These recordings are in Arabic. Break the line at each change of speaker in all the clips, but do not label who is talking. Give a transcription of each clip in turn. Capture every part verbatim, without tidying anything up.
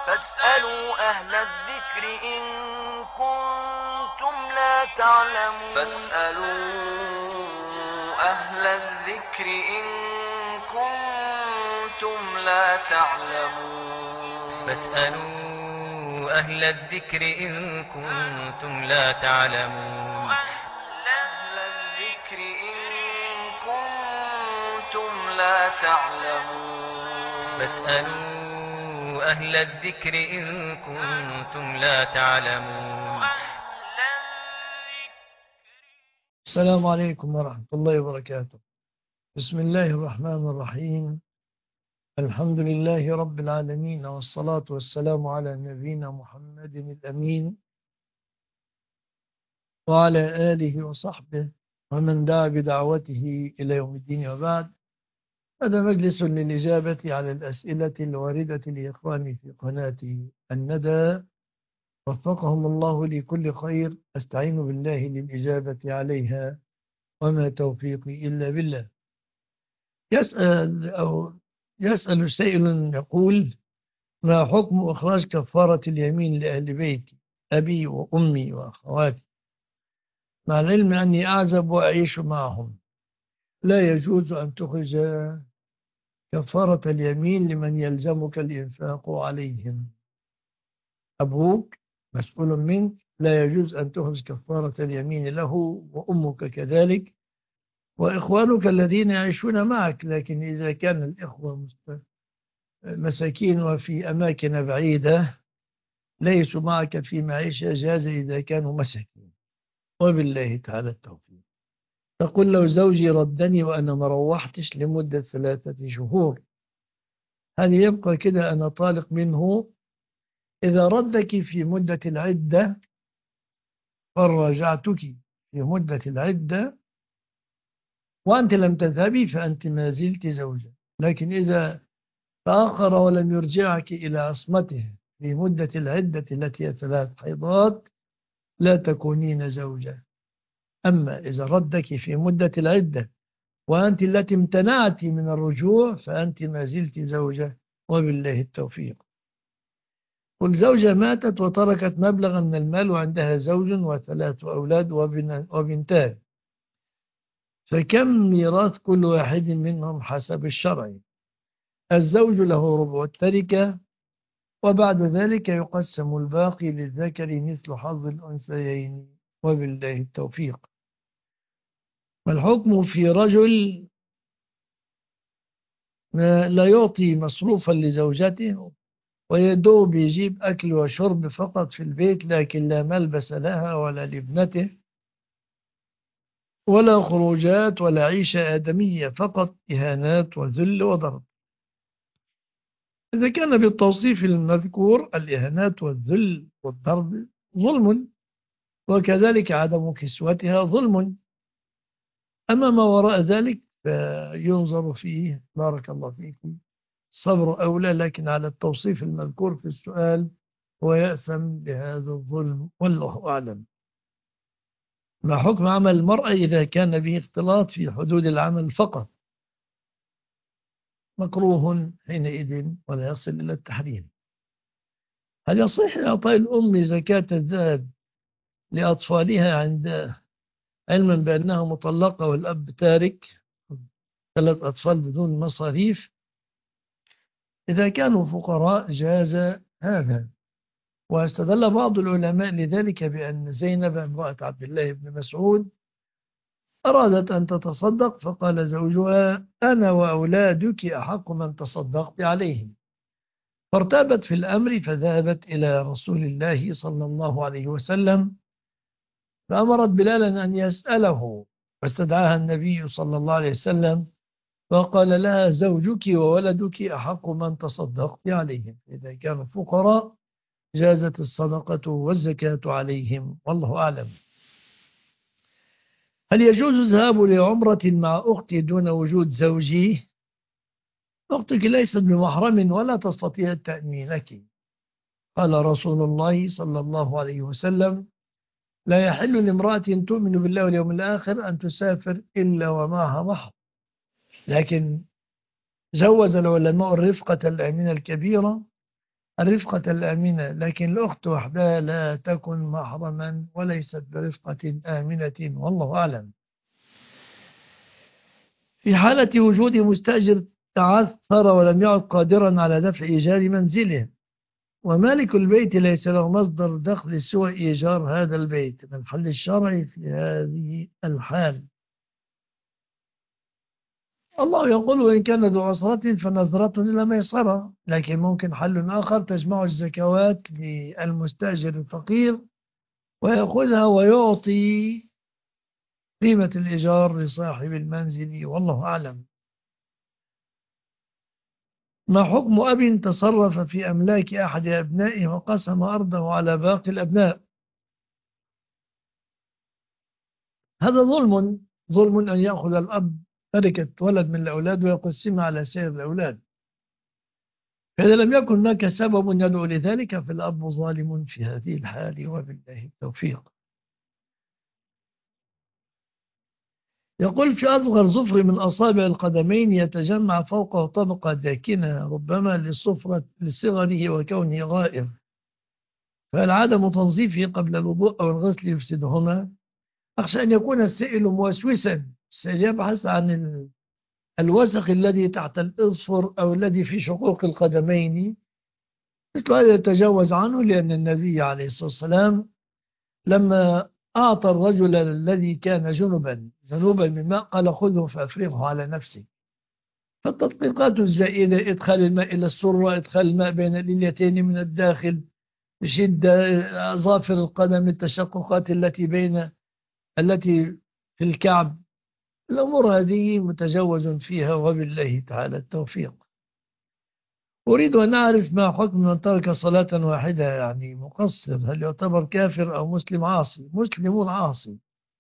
فاسألوا أهل الذكر إن كنتم لا تعلمون
فاسألوا أهل الذكر إن كنتم لا تعلمون
فاسألوا أهل الذكر إن كنتم لا تعلمون
أهل الذكر إن كنتم لا تعلمون
فاسألوا أهل الذكر إن كنتم لا تعلمون.
السلام عليكم ورحمة الله وبركاته. بسم الله الرحمن الرحيم. الحمد لله رب العالمين، والصلاة والسلام على نبينا محمد الأمين وعلى آله وصحبه ومن دعا بدعوته إلى يوم الدين، وبعد. هذا مجلس للإجابة على الأسئلة الواردة لإخواني في قناة الندى، وفقهم الله لكل خير. أستعين بالله للإجابة عليها، وما توفيقي إلا بالله. يسأل أو يسأل سائل يقول: ما حكم إخراج كفارة اليمين لأهل بيتي، أبي وأمي وأخواتي، مع العلم أني أعزب وأعيش معهم؟ لا يجوز أن تخرج كفارة اليمين لمن يلزمك الإنفاق عليهم. أبوك مسؤول منك، لا يجوز أن تخرج كفارة اليمين له، وأمك كذلك، وإخوانك الذين يعيشون معك. لكن إذا كان الإخوة مساكين وفي أماكن بعيدة ليسوا معك في معيشة، جاز إذا كانوا مساكين، وبالله تعالى التوفيق. تقول: لو زوجي ردني وأنا ما روحتش لمدة ثلاثة شهور، هل يبقى كده أنا طالق منه؟ إذا ردك في مدة العدة فرجعتك في مدة العدة وأنت لم تذهبي فأنت ما زلت زوجة. لكن إذا تأخر ولم يرجعك إلى عصمته في مدة العدة التي هي ثلاث حيضات، لا تكونين زوجة. أما إذا ردك في مدة العدة وأنت التي امتنعت من الرجوع فأنت ما زلت زوجة، وبالله التوفيق. كل زوجة ماتت وتركت مبلغا من المال وعندها زوج وثلاث أولاد وبنتان، فكم ميراث كل واحد منهم حسب الشرع؟ الزوج له ربع التركة، وبعد ذلك يقسم الباقي للذكر مثل حظ الأنثيين، وبالله التوفيق. ما الحكم في رجل لا يعطي مصروفا لزوجته ويدوب يجيب أكل وشرب فقط في البيت، لكن لا ملبس لها ولا لابنته ولا خروجات ولا عيشة آدمية، فقط إهانات وذل وضرب؟ إذا كان بالتوصيف المذكور الإهانات والذل والضرب ظلم، وكذلك عدم كسوتها ظلم. أما ما وراء ذلك فينظر فيه، بارك الله فيكم، الصبر أولى، لكن على التوصيف المذكور في السؤال هو يأثم بهذا الظلم، والله أعلم. ما حكم عمل المرأة إذا كان به اختلاط في حدود العمل فقط؟ مكروه حينئذ ولا يصل إلى التحريم. هل يصح إعطاء الأم زكاة الذهب لأطفالها عند علما بأنها مطلقة والأب تارك ثلاث أطفال بدون مصاريف؟ إذا كانوا فقراء جاز هذا، واستدل بعض العلماء لذلك بأن زينب امرأة عبد الله بن مسعود أرادت أن تتصدق، فقال زوجها: أنا وأولادك أحق من تصدقت عليهم. فارتابت في الأمر، فذهبت إلى رسول الله صلى الله عليه وسلم فأمرت بلالا أن يسأله، فاستدعاها النبي صلى الله عليه وسلم فقال لها: زوجك وولدك أحق من تصدقت عليهم. إذا كانوا فقراء جازت الصدقة والزكاة عليهم، والله أعلم. هل يجوز الذهاب لعمرة مع أختي دون وجود زوجي؟ أختك ليست بمحرم ولا تستطيع تأمينك. قال رسول الله صلى الله عليه وسلم: لا يحل لامرأة تؤمن بالله واليوم الآخر أن تسافر إلا ومعها محرم. لكن جوز العلماء الرفقة الآمنة الكبيرة الرفقة الآمنة، لكن الأخت وحدها لا تكن محرما وليست برفقة آمنة، والله أعلم. في حالة وجود مستأجر تعثر ولم يعد قادرا على دفع إيجار منزله، ومالك البيت ليس له مصدر دخل سوى إيجار هذا البيت، ما الحل الشرعي في هذه الحال؟ الله يقول: وإن كان ذو عسرة فنظرة إلى ميسرة، لكن ممكن حل آخر: تجمع الزكوات للمستأجر الفقير ويأخذها ويعطي قيمة الإيجار لصاحب المنزل، والله أعلم. ما حكم أب تصرف في أملاك أحد أبنائه وقسم أرضه على باقي الأبناء؟ هذا ظلم، ظلم أن يأخذ الأب تركة ولد من الأولاد ويقسمها على سائر الأولاد، فإذا لم يكن هناك سبب يدعو لذلك فالأب ظالم في هذه الحال، وبالله التوفيق. يقول: في أصغر ظفر من أصابع القدمين يتجمع فوقه طبقة داكنة ربما لصفرة لصغره وكونه غائر، فهل عدم تنظيفه قبل الوضوء أو الغسل يفسدهما؟ أخشى أن يكون السائل موسوسا سيبحث عن الوسخ الذي تحت الإظفر أو الذي في شقوق القدمين، مثل هذا يتجاوز عنه، لأن النبي عليه الصلاة والسلام لما أعطى الرجل الذي كان جنبا ذنوبا من ماء قال: خذه فأفرغه على نفسه. فالتدقيقات الزائدة: إدخال الماء إلى السرة، إدخال الماء بين الإليتين من الداخل بشدة، أظافر القدم، التشققات التي بين التي في الكعب، الأمور هذه متجوز فيها، وبالله تعالى التوفيق. أريد أن أعرف ما حكم من ترك صلاة واحدة، يعني مقصر، هل يعتبر كافر أو مسلم عاصي؟ مسلم عاصي.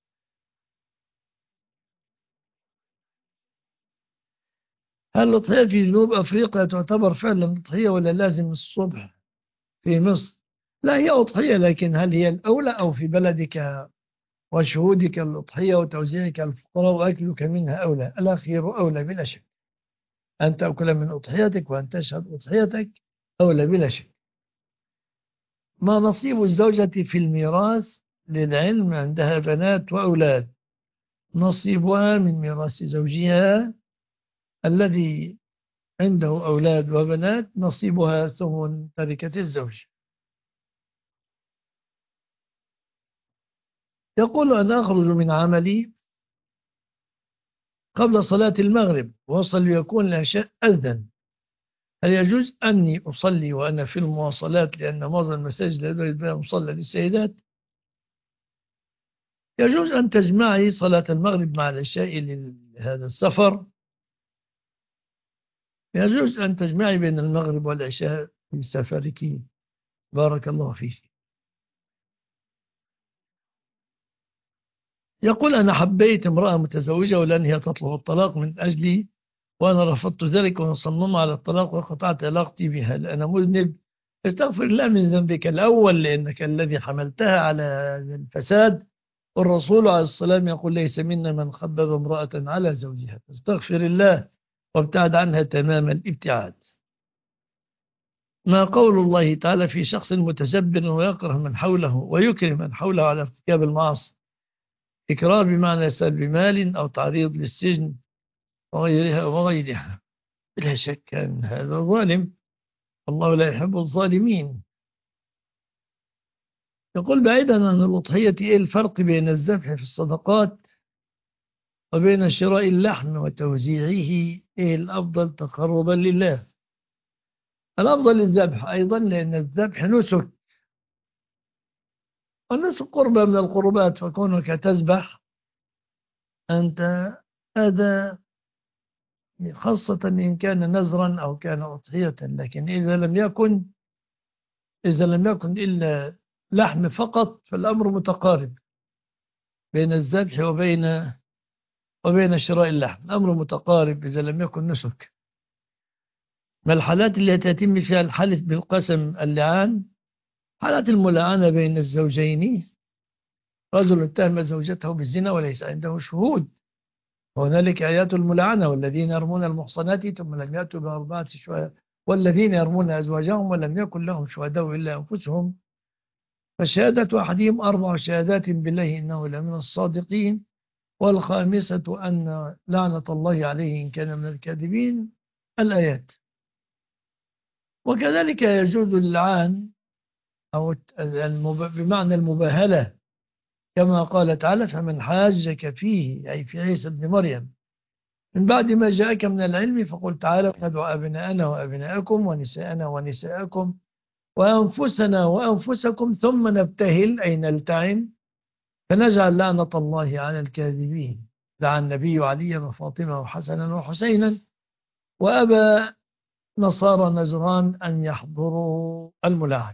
هل الأضحية في جنوب أفريقيا تعتبر فعلا أضحية ولا لازم الصبح في مصر؟ لا، هي أضحية، لكن هل هي الأولى أو في بلدك وشهودك الأضحية وتوزيعك الفقراء وأكلك منها أولى؟ الأخير أولى بلا شك، أن تأكل من أضحيتك وأن تشهد أضحيتك أولى بلا شك. ما نصيب الزوجة في الميراث للعلم عندها بنات وأولاد؟ نصيبها من ميراث زوجها الذي عنده أولاد وبنات نصيبها ثمن تركة الزوج. يقول: أن أخرج من عملي قبل صلاة المغرب وصل يكون العشاء أذن، هل يجوز أني أصلي وأنا في المواصلات لأن معظم المساجد لا يوجد بها مصلى للسيدات؟ يجوز أن تجمعي صلاة المغرب مع العشاء لهذا السفر، يجوز أن تجمعي بين المغرب والعشاء في سفرك، بارك الله فيك. يقول: أنا حبيت امرأة متزوجة ولأن هي تطلب الطلاق من أجلي وأنا رفضت ذلك وصمم على الطلاق وقطعت علاقتي بها، أنا مذنب؟ استغفر الله من ذنبك الأول، لأنك الذي حملتها على الفساد، والرسول عليه السلام يقول: ليس منا من خبب امرأة على زوجها، استغفر الله وابتعد عنها تمام الابتعاد. ما قول الله تعالى في شخص متجبر ويكره من حوله ويكرم من حوله على ارتكاب المعاصي؟ إكراه بمعنى سلب مال أو تعريض للسجن وغيرها وغيرها، بلا شك أن هذا ظالم، الله لا يحب الظالمين. يقول: بعيدا عن الأضحية، إيه الفرق بين الذبح في الصدقات وبين شراء اللحم وتوزيعه؟ إيه الأفضل تقربا لله؟ الأفضل الذبح أيضا، لأن الذبح نسك، والنسك قربة من القربات، فكونك تذبح أنت هذا خاصة إن كان نذرا أو كان أضحية، لكن إذا لم يكن إذا لم يكن إلا لحم فقط فالأمر متقارب بين الذبح وبين وبين شراء اللحم، الأمر متقارب إذا لم يكن نسك. ما الحالات التي يتم فيها الحلف بالقسم اللعان؟ حالات الملاعنة بين الزوجين، رجل اتهم زوجته بالزنا وليس عنده شهود، وهنالك آيات الملاعنة: والذين يرمون المحصنات ثم لم يأتوا بأربعة والذين يرمون أزواجهم ولم يكن لهم شهداء إلا أنفسهم فشهادة أحدهم أربع شهادات بالله إنه لمن الصادقين والخامسة أن لعنة الله عليه إن كان من الكاذبين الآيات. وكذلك يجوز اللعان أو بمعنى المباهلة كما قال تعالى فمن حاجك فيه أي في عيسى ابن مريم من بعد ما جاءك من العلم فقل تعالى ندعو أبناءنا وأبناءكم ونساءنا ونساءكم وأنفسنا وأنفسكم ثم نبتهل أي نلتعن فنجعل لعنة الله على الكاذبين. دعا النبي عليا وفاطمة وحسنا وحسينا وأبى نصارى نجران أن يحضروا الملاعنة.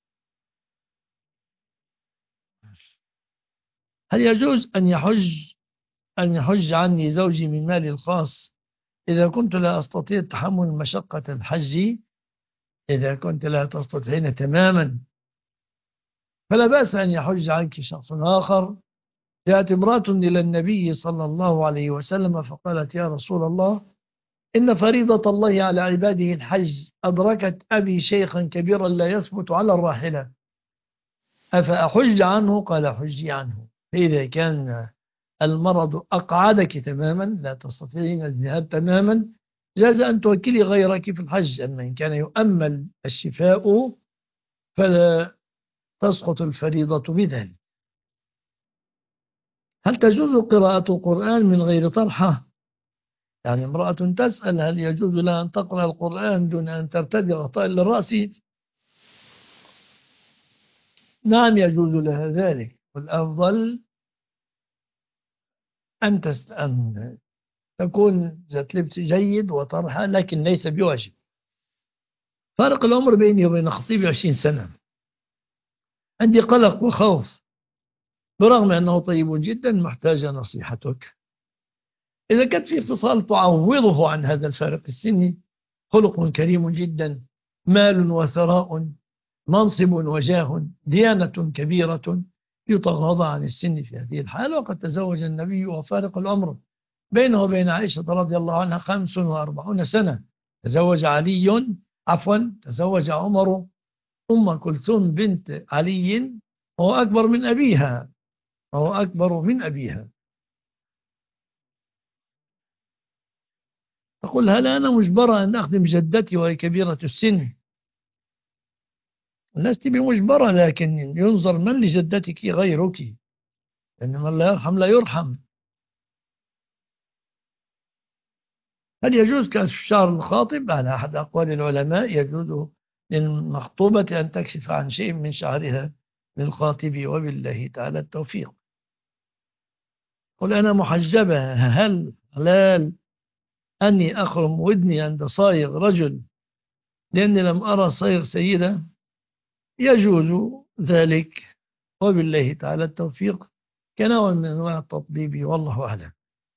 هل يجوز أن يحج أن يحج عني زوجي من مالي الخاص إذا كنت لا أستطيع تحمل مشقة الحج؟ إذا كنت لا تستطيعين تماما فلا بأس أن يحج عنك شخص آخر. جاءت امرأة إلى النبي صلى الله عليه وسلم فقالت يا رسول الله إن فريضة الله على عباده الحج أدركت أبي شيخا كبيرا لا يثبت على الراحلة أفأحج عنه؟ قال حجي عنه. فإذا كان المرض أقعدك تماما لا تستطيعين الذهاب تماما جاز أن توكلي غيرك في الحج. أما إن كان يؤمل الشفاء فلا تسقط الفريضة بذلك. هل تجوز قراءة القرآن من غير طرحة؟ يعني امرأة تسأل هل يجوز لها أن تقرأ القرآن دون أن ترتدي غطاء للرأس؟ نعم يجوز لها ذلك، والأفضل أن, تست... أن تكون ذات لبس جيد وطرحة لكن ليس بواجب. فارق العمر بيني وبين خطيبي عشرين سنة، عندي قلق وخوف برغم أنه طيب جدا محتاج نصيحتك. إذا كانت في خصال تعوضه عن هذا الفارق السني خلق كريم جدا مال وثراء منصب وجاه ديانة كبيرة يتغاضى عن السن في هذه الحالة. وقد تزوج النبي وفارق العمر بينه وبين عائشة رضي الله عنها خمس وأربعون سنة. تزوج علي عفوا تزوج عمر أم كلثوم بنت علي وهو أكبر من أبيها وهو أكبر من أبيها. تقول هل أنا مجبرة أن أخدم جدتي وهي كبيرة السن؟ لست بمجبرة لكن ينظر من لجدتك غيرك لأن من لا يرحم لا يرحم. هل يجوز كشف شعر الخاطب؟ على أحد أقوال العلماء يجوز للمخطوبة أن تكشف عن شيء من شعرها للخاطب وبالله تعالى التوفيق. قل أنا محجبة هل حلال أني أخرم ودني عند صايغ رجل لأني لم أرى صايغ سيدة؟ يجوز ذلك وبالله تعالى التوفيق كنوع من أنواع التطبيب والله أعلم.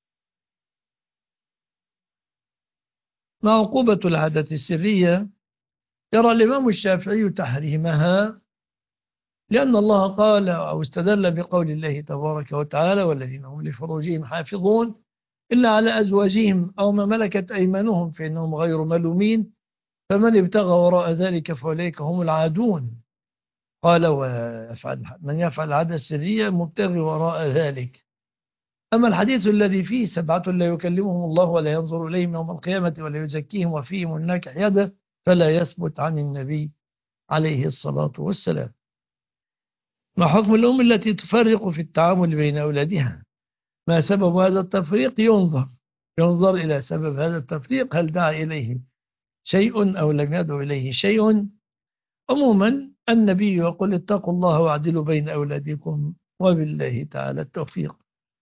ما عقوبة العادة السرية؟ يرى الإمام الشافعي تحريمها لأن الله قال أو استدل بقول الله تبارك وتعالى والذين هم لفروجهم حافظون إلا على أزواجهم أو ما ملكت أيمانهم فإنهم غير ملومين فمن ابتغى وراء ذلك فأولئك هم العادون. قال ويفعل من يفعل العادة السرية مبتغي وراء ذلك. أما الحديث الذي فيه سبعة لا يكلمهم الله ولا ينظر إليهم يوم القيامة ولا يزكيهم وفيهم الناكح يده فلا يثبت عن النبي عليه الصلاة والسلام. ما حكم الأم التي تفرق في التعامل بين أولادها؟ ما سبب هذا التفريق؟ ينظر ينظر إلى سبب هذا التفريق هل دعا إليه شيء أو لم يدعو إليه شيء. عموما النبي يقول اتقوا الله واعدلوا بين أولادكم وبالله تعالى التوفيق.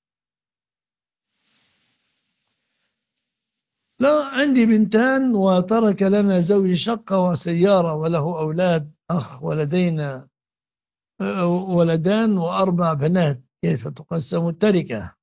لا عندي بنتان وترك لنا زوجي شقة وسيارة وله أولاد أخ ولدينا ولدان وأربع بنات كيف تقسم التركة؟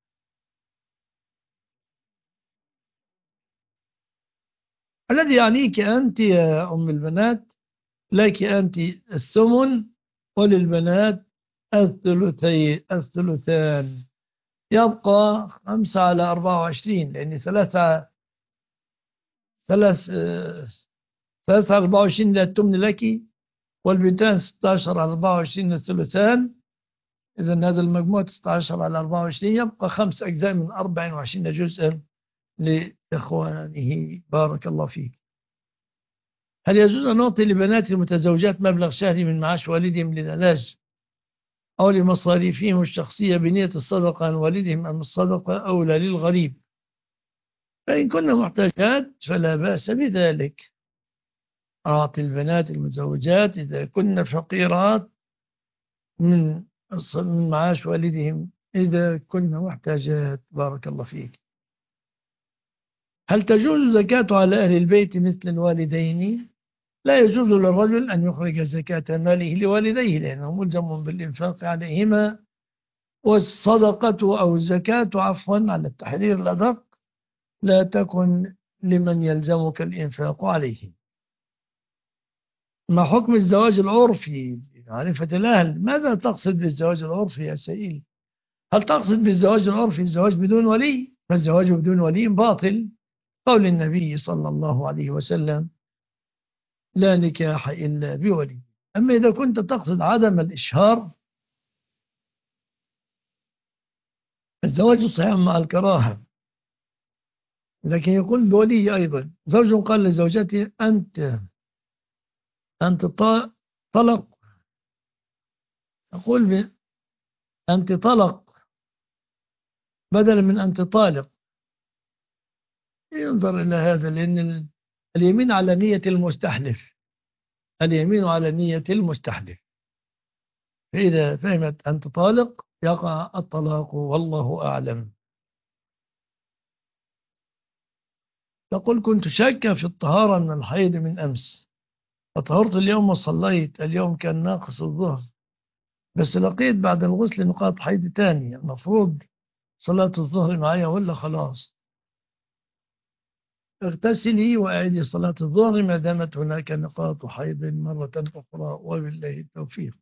الذي يعنيك أنت يا أم البنات لك أنت الثمن وللبنات الثلثي الثلثان يبقى خمسة على أربعة وعشرين لأن ثلاثة ثلاث ثلاثة على أربعة وعشرين لا التمن لك، والبنتان ستة عشر على أربعة وعشرين الثلثان. إذا هذا المجموع تسعة عشر على أربعة وعشرين، يبقى خمس أجزاء من أربعة وعشرين جزءا لإخوانه. بارك الله فيك. هل يجوز أن نعطي لبنات المتزوجات مبلغ شهري من معاش والدهم للعلاج أو لمصاريفهم الشخصية بنية الصدقة عن والدهم، أم الصدقة أولى للغريب؟ فإن كنا محتاجات فلا بأس بذلك. أعطي البنات المتزوجات إذا كنا فقيرات من من معاش والدهم، إذا كنا محتاجات. بارك الله فيك. هل تجوز زكاة على أهل البيت مثل الوالدين؟ لا يجوز للرجل أن يخرج زكاة ماله لوالديه لأنه ملزم بالإنفاق عليهما، والصدقة أو الزكاة عفوا على التحرير الأدق لا تكن لمن يلزمك الإنفاق عليه. ما حكم الزواج العرفي معرفة الأهل؟ ماذا تقصد بالزواج العرفي يا سئيل؟ هل تقصد بالزواج العرفي الزواج بدون ولي؟ فالزواج بدون ولي باطل، قول النبي صلى الله عليه وسلم: لا نكاح إلا بولي. أما إذا كنت تقصد عدم الإشهار، الزواج صحيح مع الكراهة، لكن يكون بولي أيضا. زوج قال لزوجته: أنت أنت طلق، أقول أنت طلق بدلا من أنت طالق. ينظر إلى هذا، لأن اليمين على نية المستحلف، اليمين على نية المستحلف. فإذا فهمت أنت طالق يقع الطلاق، والله أعلم. تقول: كنت شاكة في الطهارة من الحيض من أمس، فطهرت اليوم وصليت، اليوم كان ناقص الظهر، بس لقيت بعد الغسل نقاط حيض تانية، المفروض صلاة الظهر معايا ولا خلاص؟ اغتسلي وأعيدي صلاة الظهر ما دامت هناك نقاط حيض مرة أخرى، وبالله التوفيق.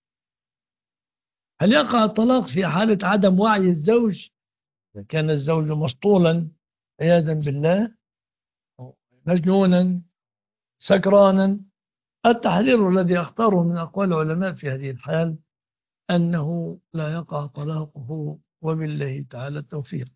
هل يقع الطلاق في حالة عدم وعي الزوج؟ إذا كان الزوج مسطولا عياذا بالله، مجنونا، سكرانا، التحرير الذي اختاره من أقوال العلماء في هذه الحال أنه لا يقع طلاقه، وبالله تعالى التوفيق.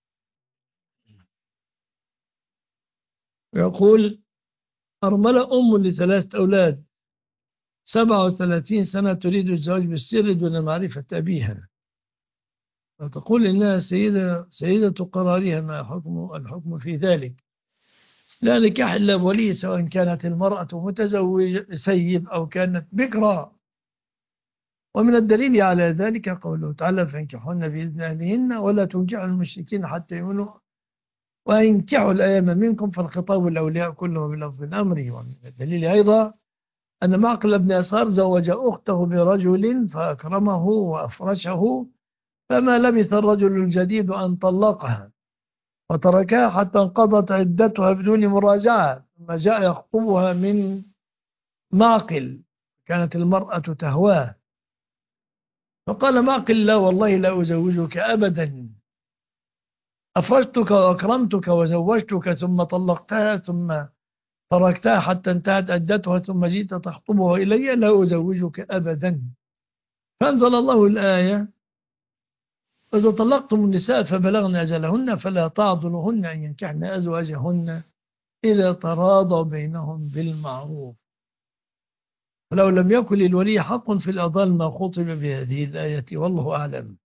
يقول: أرملة أم لثلاثة أولاد، سبعة وثلاثين سنة، تريد الزواج بالسر دون معرفة أبيها، وتقول إنها سيدة سيدة قرارها. ما حكم الحكم في ذلك؟ لا نكاح إلا بولي، سواء كانت المرأة متزوجة سيب أو كانت بكرا. ومن الدليل على ذلك قوله تعالى: فانكحوهن بإذن أهلهن ولا تنكحوا المشركين حتى يؤمنوا وينكحوا الأيام منكم، فالخطاب الأولياء كلهم بلفظ الأمر. ومن الدليل أيضا أن معقل بن يسار زوج أخته برجل فأكرمه وأفرشه، فما لبث الرجل الجديد أن طلقها وتركها حتى انقضت عدتها بدون مراجعة، ثم جاء يخطبها من معقل، كانت المرأة تهواه، فقال معقل: لا والله لا أزوجك أبدا، أفرجتك وأكرمتك وزوجتك ثم طلقتها ثم تركتها حتى انتهت عدتها ثم جئت تخطبها إلي، لا أزوجك أبدا. فأنزل الله الآية: إذا طلقتم النساء فبلغن أجلهن فلا تعضلوهن أن ينكحن أزواجهن إذا تراضوا بينهم بالمعروف. فلو لم يكن للولي حق في الأضال ما خطب بهذه الآية، والله أعلم.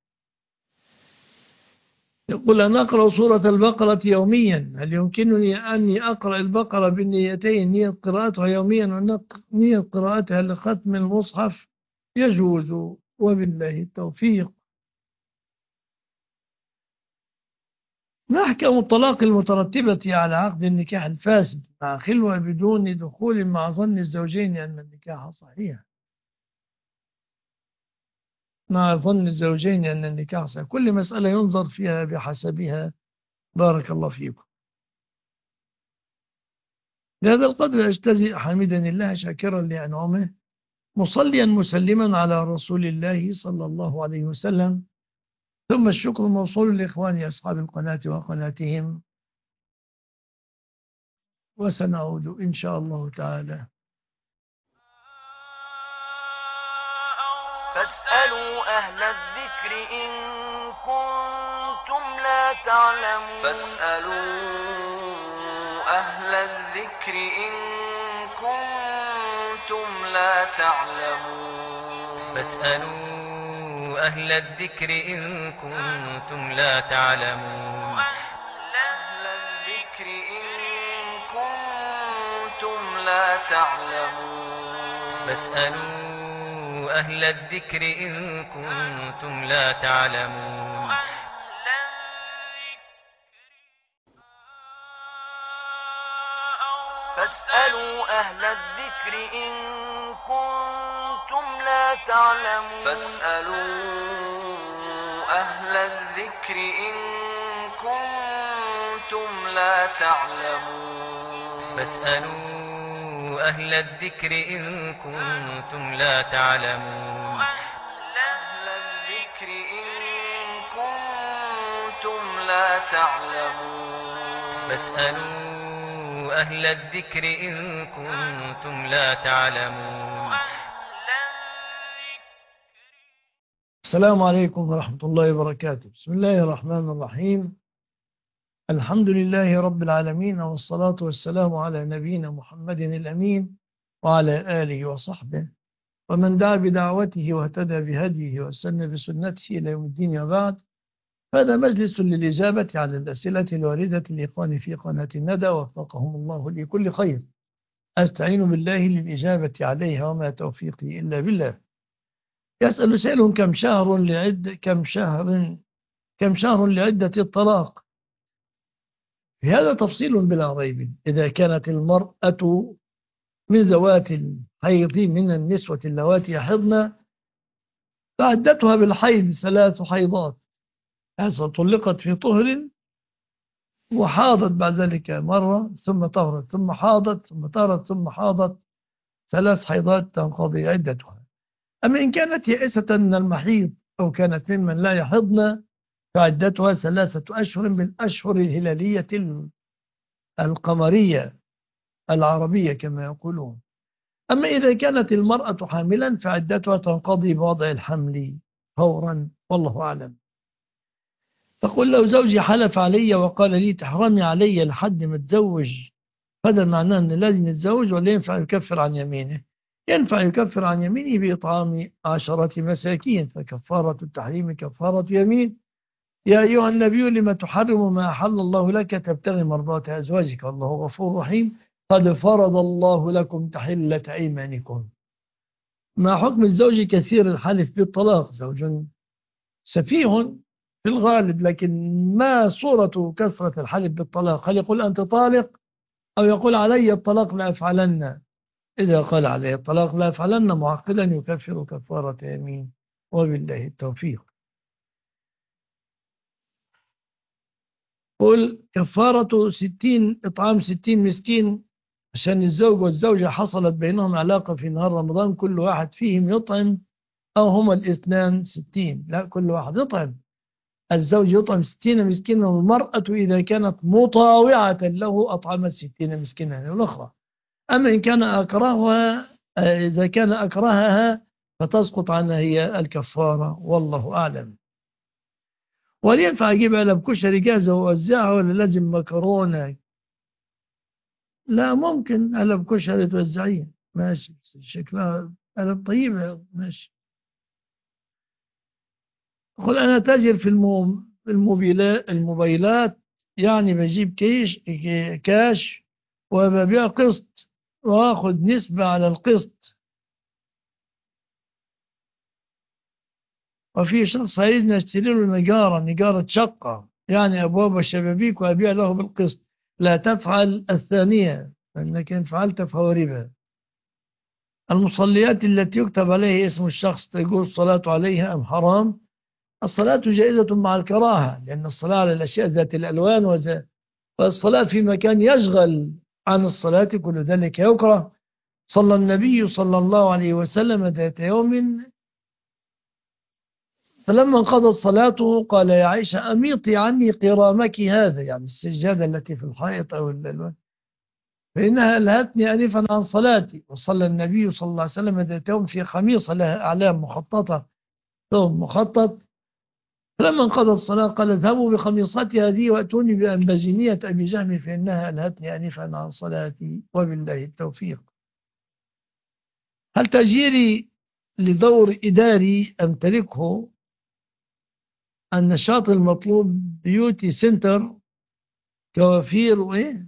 يقول: أنا أقرأ سورة البقرة يوميا، هل يمكنني أني أقرأ البقرة بالنيتين، نية قراءتها يوميا ونية قراءتها لختم المصحف؟ يجوز، وبالله التوفيق. ما أحكام الطلاق المترتبة على عقد النكاح الفاسد مع خلوة بدون دخول مع ظن الزوجين أن النكاح صحيح؟ مع ظن الزوجين أن النكاح صحيح، كل مسألة ينظر فيها بحسبها. بارك الله فيكم. لهذا القدر أجتزئ حامدا الله شاكرا لأنعمه، مصليا مسلما على رسول الله صلى الله عليه وسلم، ثم الشكر موصول لإخواني أصحاب القناة وقناتهم وسنعود إن شاء الله تعالى.
فاسألوا أهل الذكر إن كنتم لا تعلمون
فاسألوا أهل الذكر إن كنتم لا تعلمون
فاسألوا أهل الذكر إن كنتم لا تعلمون
أهل الذكر إن كنتم لا تعلمون
فاسألوا أهل الذكر إن كنتم لا تعلمون
فاسألوا أهل الذكر إن كنتم لا تعلمون
فاسألوا أهل الذكر إن كنتم لا تعلمون
فاسألوا أهل الذكر إن كنتم لا تعلمون
أهل الذكر إن كنتم لا تعلمون
فاسألوا أهل الذكر إن كنتم لا تعلمون.
السلام عليكم ورحمة الله وبركاته. بسم الله الرحمن الرحيم. الحمد لله رب العالمين، والصلاة والسلام على نبينا محمد الأمين وعلى آله وصحبه ومن دعا بدعوته واهتدى بهديه واستنى بسنته إلى يوم الدين. وبعد، هذا مجلس للإجابة على الأسئلة الواردة لإخواني في قناة الندى، وفقهم الله لكل خير. أستعين بالله للإجابة عليها وما توفيقي إلا بالله. يسأل سائل: كم شهر لعد كم شهر كم شهر لعدة الطلاق؟ في هذا تفصيل بلا ريب. إذا كانت المرأة من ذوات الحيض من النسوة اللواتي يحضن، فعدتها بالحيض ثلاث حيضات. هذا طلقت في طهر وحاضت بعد ذلك مرة، ثم طهرت ثم حاضت ثم طهرت ثم حاضت، ثلاث حيضات تنقضي عدتها. أما إن كانت يائسة من المحيض أو كانت ممن لا يحضن، فعدتها ثلاثة أشهر بالأشهر الهلالية القمرية العربية كما يقولون. أما إذا كانت المرأة حاملا، فعدتها تنقضي بوضع الحمل فورا، والله أعلم. تقول: لو زوجي حلف علي وقال لي تحرمي علي لحد ما اتزوج، هذا معناه أن لازم يتزوج ولا ينفع يكفر عن يمينه؟ ينفع يكفر عن يمينه بإطعام عشرة مساكين، فكفارة التحريم كفارة يمين. يا أيها النبي لما تحرم ما أحل الله لك تبتغي مرضات أزواجك والله غفور رحيم، قد فرض الله لكم تحلة أيمانكم. ما حكم الزوج كثير الحلف بالطلاق؟ زوج سفيه في الغالب، لكن ما صورة كثرة الحلف بالطلاق؟ هل يقول أنت طالق، أو يقول علي الطلاق لا أفعلن؟ إذا قال علي الطلاق لا أفعلن معقلا يكفر كفارة يمين، وبالله التوفيق. قل: كفارة ستين إطعام ستين مسكين، عشان الزوج والزوجة حصلت بينهم علاقة في نهار رمضان، كل واحد فيهم يطعم، أو هما الاثنان ستين؟ لا، كل واحد يطعم. الزوج يطعم ستين مسكينا، والمرأة إذا كانت مطاوعة له أطعمت ستين مسكينا الأخرى. أما إن كان أكرهها إذا كان أكرهها فتسقط عنها هي الكفارة، والله أعلم. وهل ينفع أجيب علب كشري جاهزة وأوزعها، ولا لازم مكرونة؟ لا، ممكن علب كشري توزعيه، ماشي، شكلها علب طيبة، ماشي. قل: أنا تاجر في الموبيلات الموبايلات يعني بجيب كيش كاش وببيع قسط وآخذ نسبة على القسط، وفي شخص عايزني اشتري له نجارة نجارة شقة، يعني أبواب الشبابيك، وأبيع له بالقسط. لا تفعل الثانية، فإنك إن فعلت فهو ربا. المصليات التي يكتب عليها اسم الشخص تجوز الصلاة عليها أم حرام؟ الصلاة جائزة مع الكراهة، لأن الصلاة على الأشياء ذات الألوان وذات، والصلاة في مكان يشغل عن الصلاة كل ذلك يكره. صلى النبي صلى الله عليه وسلم ذات يوم، فلما انقضت صلاته قال: يا عائشة أميطي عني قرامك هذا، يعني السجادة التي في الحائط أو الألوان. فإنها ألهتني آنفا عن صلاتي. وصلى النبي صلى الله عليه وسلم ذات يوم في خميصة لها أعلام مخططة، ثوب مخطط. فلما انقضى الصلاة قال اذهبوا بخميصتي هذه وأتوني بأنبزينية أبي جهم فإنها ألهتني آنفا عن صلاتي وبالله التوفيق. هل تأجيري لدور إداري أمتلكه النشاط المطلوب بيوتي سنتر كوافير وإيه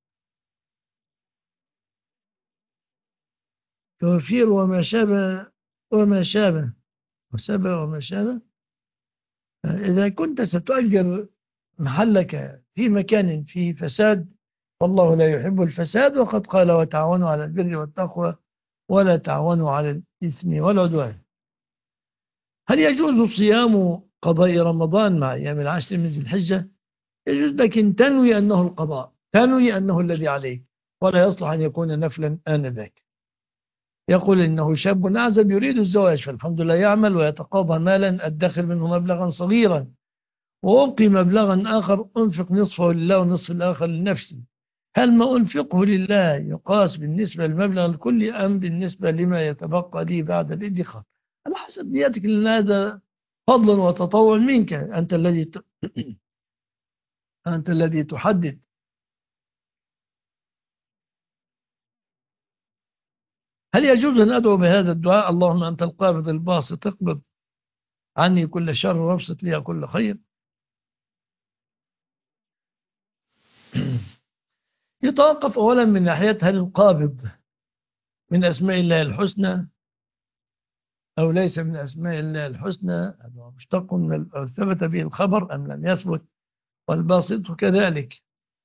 كوافير وما شابه وما شابه وسبه وما شابه. إذا كنت ستؤجر محلك في مكان فيه فساد فالله لا يحب الفساد، وقد قال وتعاونوا على البر والتقوى ولا تعاونوا على الإثم والعدوان. هل يجوز صيام قضاء رمضان مع أيام العشر من ذي الحجة؟ يجوز، لكن تنوي أنه القضاء، تنوي أنه الذي عليك، ولا يصلح أن يكون نفلا آنذاك. يقول إنه شاب أعزب يريد الزواج، فالحمد لله يعمل ويتقاضى مالا أدخر منه مبلغا صغيرا وأبقي مبلغا آخر أنفق نصفه لله ونصف الآخر لنفسي. هل ما أنفقه لله يقاس بالنسبة للمبلغ الكلي أم بالنسبة لما يتبقى لي بعد الادخار؟ على حسب نيتك، لأن هذا فضل وتطوع منك، أنت الذي ت... أنت الذي تحدد. هل يجوز أن أدعو بهذا الدعاء اللهم أنت القابض الباسط اقبض عني كل شر وابسط لي كل خير؟ يتوقف أولا من ناحية هل القابض من أسماء الله الحسنى أو ليس من أسماء الله الحسنى، مشتق من أو ثبت به الخبر أم لم يثبت، والباسط كذلك.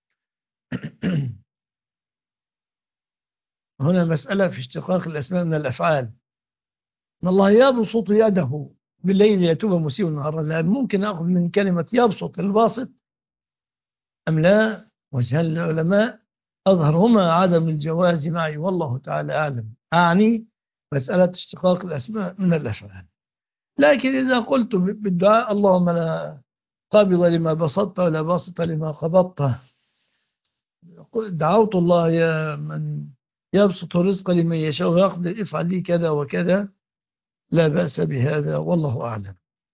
هنا مسألة في اشتقاق الأسماء من الأفعال. إن الله يبسط يده بالليل يتوب مسيء النهار، لا ممكن أخذ من كلمة يبسط الباسط أم لا؟ وجهل العلماء أظهرهما عدم الجواز معي والله تعالى أعلم، أعني مسألة اشتقاق الأسماء من الأفعال. لكن إذا قلت بالدعاء اللهم لا قابض لما بسطت ولا باسط لما قبضت، دعوت الله يا من يبسط الرزق لمن يشاء ويقدر افعل لي كذا وكذا، لا بأس بهذا والله أعلم.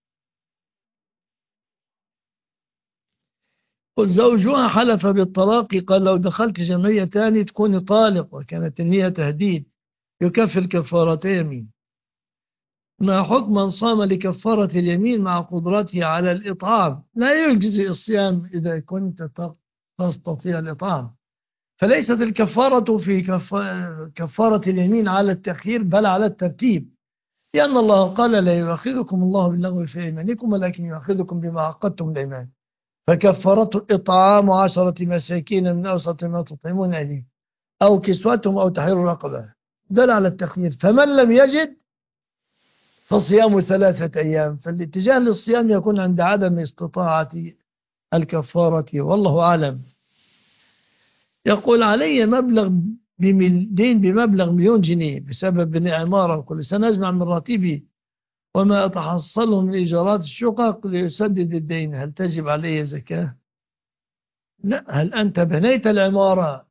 قل زوجها حلف بالطلاق، قال لو دخلت جمعية تاني تكون طالق، وكانت النية تهديد، يكفر كفارة يمين. ما حكم من صام لكفارة اليمين مع قدرته على الإطعام؟ لا يجزي الصيام إذا كنت تستطيع الإطعام، فليست الكفارة في كفارة اليمين على التأخير بل على الترتيب، لأن الله قال لا يؤاخذكم الله باللغو في أيمانكم ولكن يؤاخذكم بما عقدتم الأيمان، فكفارته إطعام عشرة مساكين من أوسط ما تطعمون أهليكم أو كسوتهم أو تحرير رقبة، دل على التخيير. فمن لم يجد فصيام ثلاثة أيام، فالاتجاه للصيام يكون عند عدم استطاعة الكفارة والله أعلم. يقول علي مبلغ دين بمبلغ مليون جنيه بسبب بناء عمارة، وكل سنة أجمع من راتبي وما أتحصله من إيجارات الشقق ليسدد الدين، هل تجب علي زكاة؟ لا. هل أنت بنيت العمارة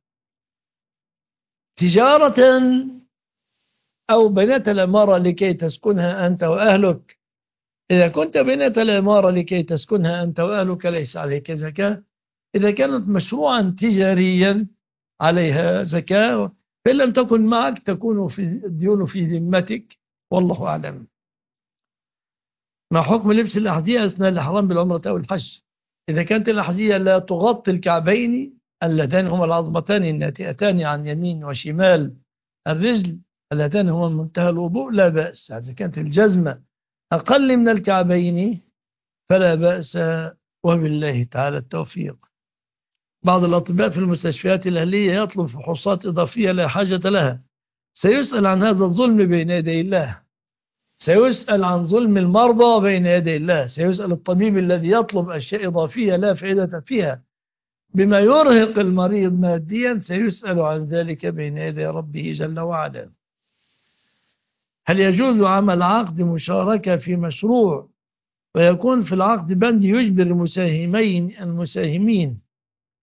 تجارة أو بنيت العمارة لكي تسكنها أنت وأهلك؟ إذا كنت بنيت العمارة لكي تسكنها أنت وأهلك ليس عليك زكاة. إذا كانت مشروعا تجاريا عليها زكاة، فإن لم تكن معك تكون في الديون في ذمتك والله أعلم. ما حكم لبس الأحذية أثناء الإحرام بالعمرة أو الحج؟ إذا كانت الأحذية لا تغطي الكعبين اللتان هما العظمتان الناتئتان عن يمين وشمال الرجل اللتان هما منتهى الوضوء لا بأس. إذا كانت الجزمة أقل من الكعبين فلا بأس وبالله تعالى التوفيق. بعض الأطباء في المستشفيات الأهلية يطلب فحوصات إضافية لا حاجة لها، سيسأل عن هذا الظلم بين يدي الله، سيسأل عن ظلم المرضى بين يدي الله، سيسأل الطبيب الذي يطلب أشياء إضافية لا فائدة فيها بما يرهق المريض ماديا، سيسأل عن ذلك بين يدي ربه جل وعلا. هل يجوز عمل عقد مشاركة في مشروع ويكون في العقد بند يجبر المساهمين المساهمين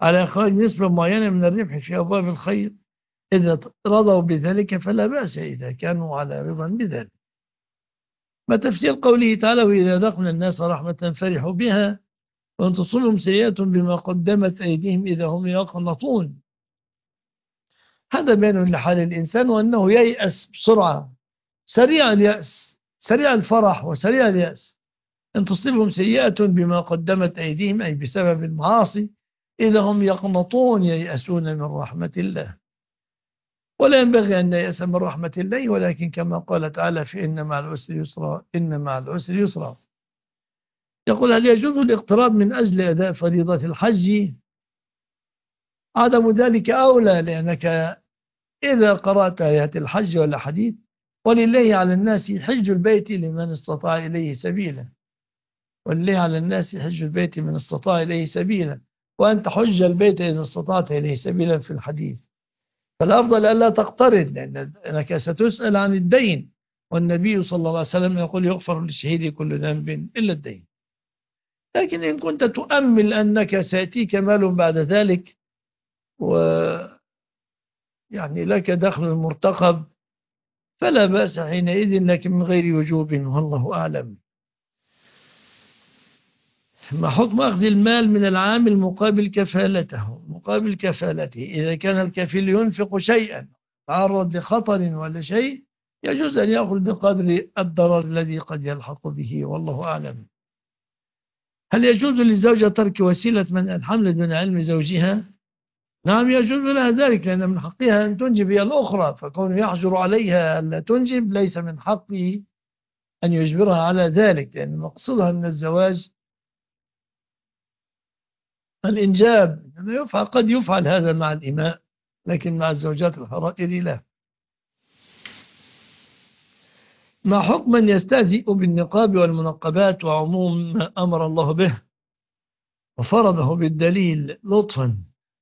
على إخراج نسبة معينة من الربح في أبواب الخير، إذا رضوا بذلك فلا بأس إذا كانوا على رضا بذلك. ما تفسير قوله تعالى وإذا ذقنا الناس رحمة فرحوا بها وإن تصلهم سيئات بما قدمت أيديهم إذا هم يقنطون؟ هذا بيان لحال الإنسان وأنه ييأس بسرعة، سريع اليأس، سريع الفرح وسريع اليأس. إن تصيبهم سيئة بما قدمت أيديهم أي بسبب المعاصي إذا هم يقنطون ييأسون من رحمة الله. ولا ينبغي أن ييأس من رحمة الله، ولكن كما قال تعالى في إن مع العسر يسرا إن مع العسر يسرا. يقول هل يجوز الاقتراض من أجل أداء فريضة الحج؟ عدم ذلك أولى، لأنك إذا قرأت آيات الحج والحديث ولله على الناس حج البيت لمن استطاع إليه سبيلا، ولله على الناس حج البيت من استطاع إليه سبيلا، وأنت حج البيت إذا استطعت إليه سبيلا في الحديث. فالأفضل ألا تقترض لأنك ستسأل عن الدين، والنبي صلى الله عليه وسلم يقول يغفر للشهيد كل ذنب إلا الدين. لكن إن كنت تؤمل أنك سيأتيك مال بعد ذلك و يعني لك دخل مرتقب فلا بأس حينئذ، لكن من غير وجوب، والله أعلم. ما حكم أخذ المال من العامل مقابل كفالته مقابل كفالته إذا كان الكفيل ينفق شيئا تعرض لخطر ولا شيء يجوز أن يأخذ بقدر الضرر الذي قد يلحق به، والله أعلم. هل يجوز للزوجة ترك وسيلة منع الحمل دون علم زوجها؟ نعم يجوز لها ذلك، لأن من حقها أن تنجب هي الأخرى، فكون يحجر عليها أن لا تنجب ليس من حقه أن يجبرها على ذلك، لأن مقصودها من الزواج الإنجاب. يفعل قد يفعل هذا مع الإماء، لكن مع الزوجات الحرائر لا. ما حكم من يستهزئ بالنقاب والمنقبات وعموم ما أمر الله به وفرضه بالدليل لطفا؟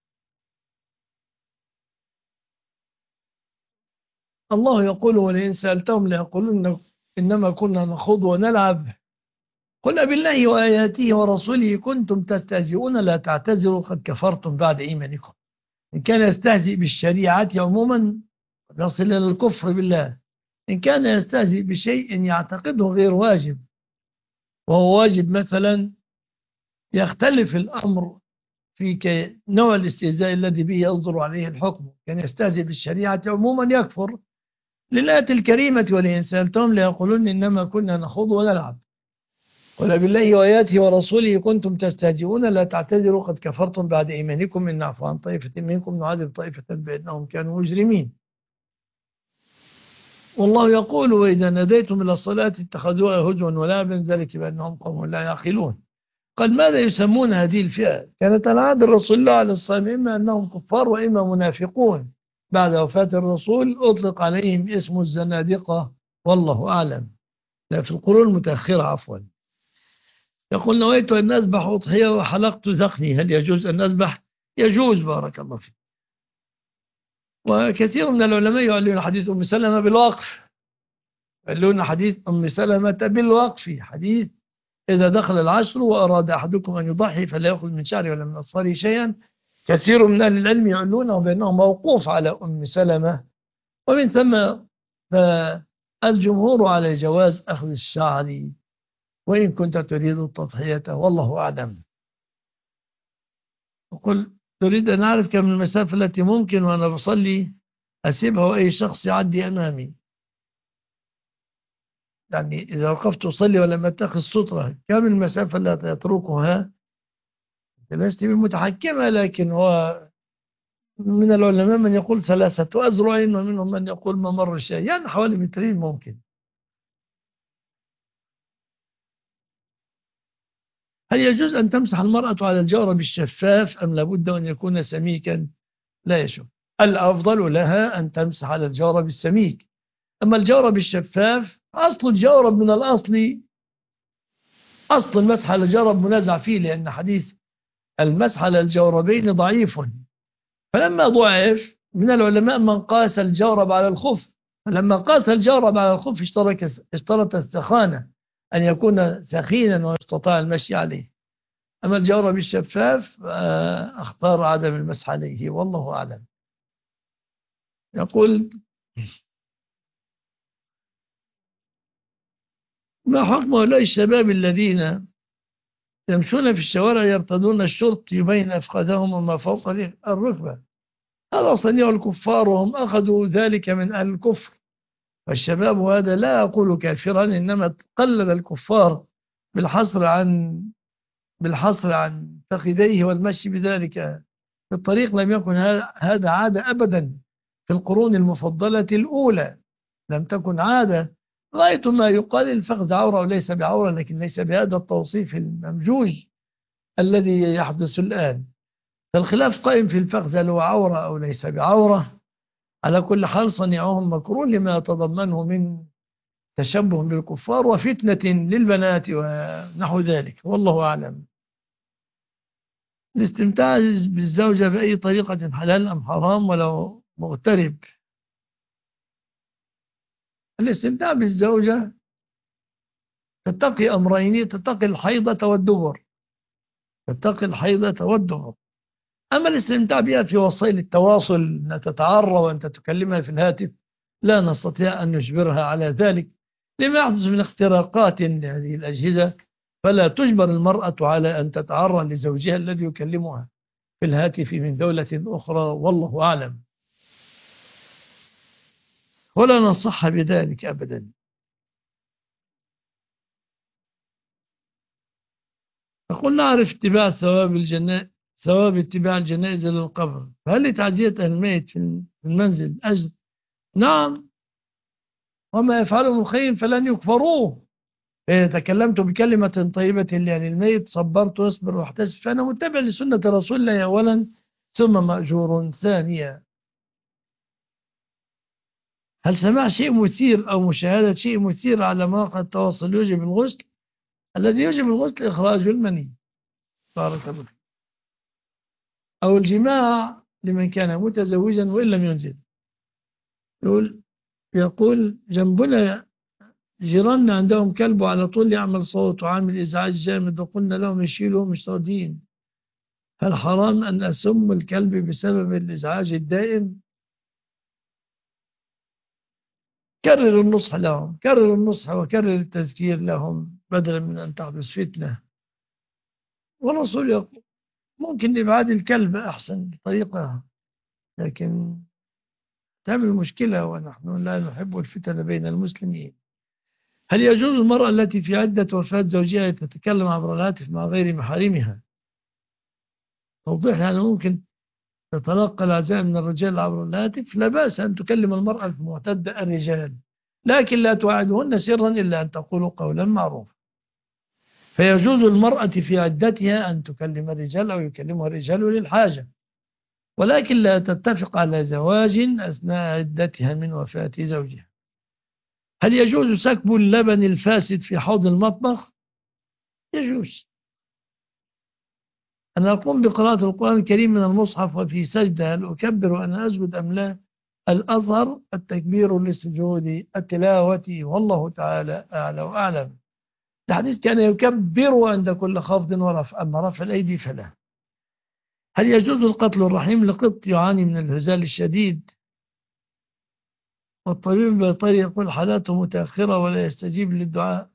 الله يقول ولئن سألتهم ليقولن إنما كنا نخوض ونلعب قل بالله وآياته ورسوله كنتم تستهزئون لا تعتذروا قد كفرتم بعد إيمانكم. إن كان يستهزئ بالشريعة عموما يصل إلى الكفر بالله. إن كان يستهزئ بشيء يعتقده غير واجب وهو واجب مثلا يختلف الأمر في نوع الاستهزاء الذي به يصدر عليه الحكم. كان يستهزئ بالشريعة عموما يكفر للآية الكريمة ولئن سألتهم ليقولون إنما كنا نخوض ونلعب قل بالله وآياته ورسوله كنتم تستهزئون لا تعتذروا قد كفرتم بعد إيمانكم إن نعفو عن طائفة منكم نعذب طائفة بأنهم كانوا مجرمين. والله يقول وإذا ناديتم إلى الصلاة اتخذوها هزوا ولعبا ذلك بأنهم قوم لا يعقلون. قد ماذا يسمون هذه الفئة؟ كانت العادة الرسول الله عليه الصلاة والسلام إما أنهم كفار وإما منافقون. بعد وفاة الرسول أطلق عليهم اسم الزنادقة والله أعلم، لا في القرون المتأخرة عفوا. يقول نويت أن أذبح أضحية وحلقت ذقني، هل يجوز أن أذبح؟ يجوز بارك الله فيك. وكثير من العلماء يعلون حديث أم سلمة بالوقف، يعلون حديث أم سلمة بالوقف، حديث إذا دخل العشر وأراد أحدكم أن يضحي فلا يأخذ من شعره ولا من أصفاره شيئا. كثير من أهل العلم يعلونه بأنه موقوف على أم سلمة، ومن ثم فالجمهور على جواز أخذ الشعر وإن كنت تريد التضحية والله أعلم. أقول تريد أن أعرف كم المسافة التي ممكن وأنا بصلي أسيبها وأي شخص يعدي أمامي، يعني إذا وقفت أصلي ولم أتخذ سترة كم المسافة التي يتركها؟ لست بمتحكمة، لكن هو من العلماء من يقول ثلاثة أذرع ومنهم من يقول ممر شيء، يعني حوالي مترين ممكن. هل يجوز أن تمسح المرأة على الجورب الشفاف أم لابد أن يكون سميكا؟ لا يجوز، الأفضل لها أن تمسح على الجورب السميك. أما الجورب الشفاف أصل الجورب من الأصل أصل المسح على الجورب منازع فيه، لأن حديث المسح على الجوربين ضعيف، فلما ضعف من العلماء من قاس الجورب على الخف، فلما قاس الجورب على الخف اشترط الثخانة أن يكون ثخينا ويستطاع المشي عليه. أما الجورب الشفاف أختار عدم المسح عليه والله أعلم. يقول: ما حكم هؤلاء الشباب الذين يمشون في الشوارع يرتدون الشرط يبين أفخاذهم وما فوق الركبة؟ هذا صنيع الكفار وهم أخذوا ذلك من أهل الكفر. والشباب هذا لا أقول كافرا، إنما قلد الكفار بالحصر عن بالحصر عن فخذيه والمشي بذلك في الطريق. لم يكن هذا عادة أبدا في القرون المفضلة الأولى، لم تكن عادة. رأيت ما يقال الفخذ عورة وليس بعورة، لكن ليس بهذا التوصيف الممجوج الذي يحدث الآن. فالخلاف قائم في الفخذ، هل هو عورة أو ليس بعورة. على كل حال صنيعهم مكروه لما يتضمنه من تشبه بالكفار وفتنة للبنات ونحو ذلك، والله أعلم. الاستمتاع بالزوجة بأي طريقة حلال أم حرام ولو مغترب؟ الاستمتاع بالزوجة تتقي أمرين: تتقي الحيضة والدبر، تتقي الحيضة والدبر. أما الاستمتاع بها في وسائل التواصل، أن تتعرى وأن تتكلمها في الهاتف، لا نستطيع أن نجبرها على ذلك لما يحدث من اختراقات لهذه الأجهزة، فلا تجبر المرأة على أن تتعرى لزوجها الذي يكلمها في الهاتف من دولة أخرى، والله أعلم. ولا ننصح بذلك أبدا. فقل: نعرف اتباع ثواب الجنائز ثواب اتباع الجنائز للقبر، فهل لتعزية الميت في المنزل أجر؟ نعم، وما يفعله من خير فلن يكفروه. إذا تكلمت بكلمة طيبة يعني الميت صبرت واصبر واحتسب، فأنا متبع لسنة رسول الله أولا، ثم مأجور ثانيا. هل سماع شيء مثير أو مشاهدة شيء مثير على مواقع التواصل يوجب الغسل؟ الذي يوجب الغسل إخراج المني، بارك الله، أو الجماع لمن كان متزوجا وإن لم ينزل. يقول يقول جنبنا جيراننا عندهم كلب على طول يعمل صوت وعامل إزعاج جامد، وقلنا لهم يشيلوا مش راضيين. هل حرام أن أسم الكلب بسبب الإزعاج الدائم؟ كرر النصح لهم، كرر النصح وكرر التذكير لهم بدلا من أن تحدث فتنة. والرسول يقول ممكن إبعاد الكلب أحسن بطريقة، لكن تعمل مشكلة ونحن لا نحب الفتن بين المسلمين. هل يجوز المرأة التي في عدة وفاة زوجها تتكلم عبر الهاتف مع غير محارمها؟ توضيح يعني ممكن تتلقى العزاء من الرجال عبر الهاتف، لا بأس أن تكلم المرأة المعتدة الرجال، لكن لا توعدهن سرا إلا أن تقولوا قولا معروفا. فيجوز المرأة في عدتها أن تكلم الرجال أو يكلمها الرجال للحاجة، ولكن لا تتفق على زواج أثناء عدتها من وفاة زوجها. هل يجوز سكب اللبن الفاسد في حوض المطبخ؟ يجوز. أنا أقوم بقراءة القرآن الكريم من المصحف وفي سجدة، هل أكبر وأنا أسجد أم لا؟ الأظهر التكبير للسجود التلاوة، والله تعالى أعلى وأعلم. الحديث كان يكبر عند كل خفض ورفع، أما رفع الأيدي فلا. هل يجوز القتل الرحيم لقط يعاني من الهزال الشديد والطبيب البيطري يقول حالاته متأخرة ولا يستجيب للدعاء؟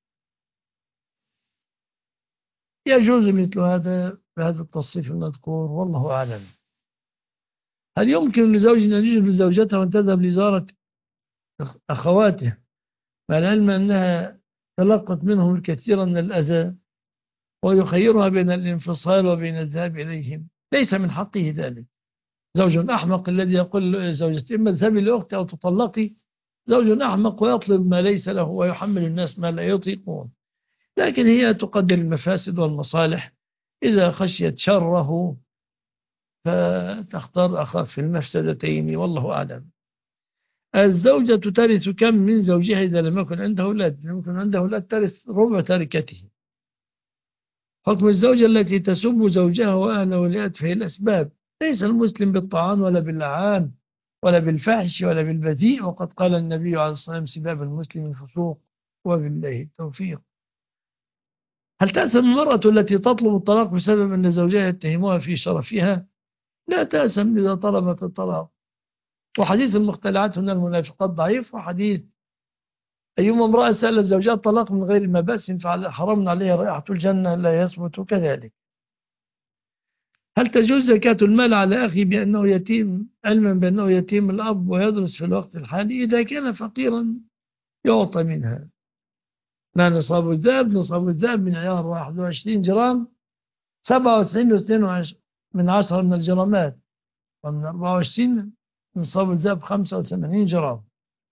يجوز مثل هذا بهذا التصنيف المذكور، والله أعلم. هل يمكن لزوج أن يجبر زوجته وأن تذهب لزيارة أخواته مع العلم أنها تلقت منهم الكثير من الأذى، ويخيرها بين الانفصال وبين الذهاب إليهم؟ ليس من حقه ذلك. زوج أحمق الذي يقول لزوجته إما اذهبي لأختي أو تطلقي، زوج أحمق ويطلب ما ليس له ويحمل الناس ما لا يطيقون. لكن هي تقدر المفاسد والمصالح، إذا خشيت شره فتختار أخف المفسدتين، والله أعلم. الزوجة ترث كم من زوجها إذا لم يكن عنده أولاد؟ لم يكن عنده أولاد ترث ربع تركته. حكم الزوجة التي تسب زوجها وأهله لأتفه الأسباب؟ ليس المسلم بالطعان ولا باللعان ولا بالفاحش ولا بالبذيء، وقد قال النبي عليه الصلاة والسلام سباب المسلم فسوق، وبالله التوفيق. هل تأثم المرأة التي تطلب الطلاق بسبب أن زوجها يتهمها في شرفها؟ لا تأثم إذا طلبت الطلاق. وحديث المختلعات من المنافقات ضعيف، وحديث أيما امرأة سألت زوجها الطلاق من غير ما بأس فحرمنا عليها رائحة الجنة لا يثبت كذلك. هل تجوز زكاة المال على أخي بأنه يتيم، علما بأنه يتيم الأب ويدرس في الوقت الحالي؟ إذا كان فقيرا يعطى منها. ما نصاب الذهب؟ نصاب الذهب من عيار واحد وعشرين جرام سبعة وتسعين واثنين من عشرة من الجرامات، ومن أربعة وعشرين نصاب الذهب خمسة وثمانين جرام.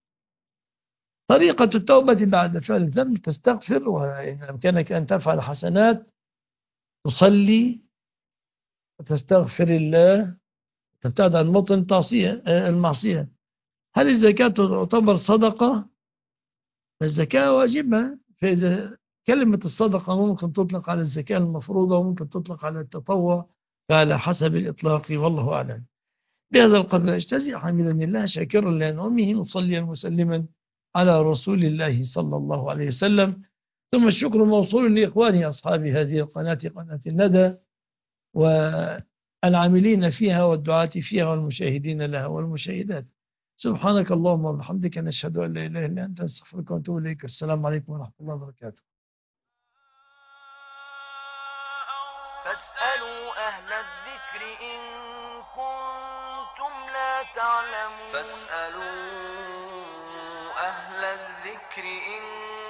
طريقة التوبة بعد فعل الذنب: تستغفر، وإن أمكنك أن تفعل حسنات، تصلي وتستغفر الله، تبتعد عن موطن المعصية. هل الزكاة تعتبر صدقة؟ الزكاة واجبة، فإذا كلمة الصدقة ممكن تطلق على الزكاة المفروضة وممكن تطلق على التطوع، فعلى حسب الإطلاق، والله أعلم. بهذا القدر أجتزي، حامدا لله شاكرا لأنعمه، مصليا مسلما على رسول الله صلى الله عليه وسلم. ثم الشكر موصول لإخواني أصحاب هذه القناة، قناة الندى، والعاملين فيها والدعاة فيها والمشاهدين لها والمشاهدات. سبحانك اللهم وبحمدك، نشهد أن لا إله إلا أنت، نستغفرك ونتوب إليك. السلام عليكم ورحمة الله وبركاته.
فاسألوا أهل الذكر إن كنتم لا تعلمون
فاسألوا أهل الذكر إن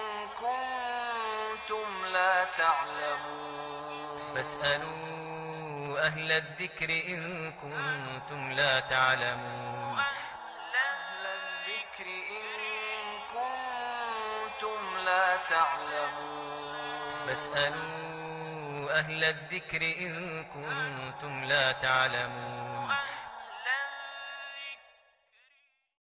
كنتم لا تعلمون
فاسألوا أهل الذكر إن كنتم لا تعلمون
أهل الذكر إن كنتم لا تعلمون
فاسألوا أهل الذكر إن كنتم لا تعلمون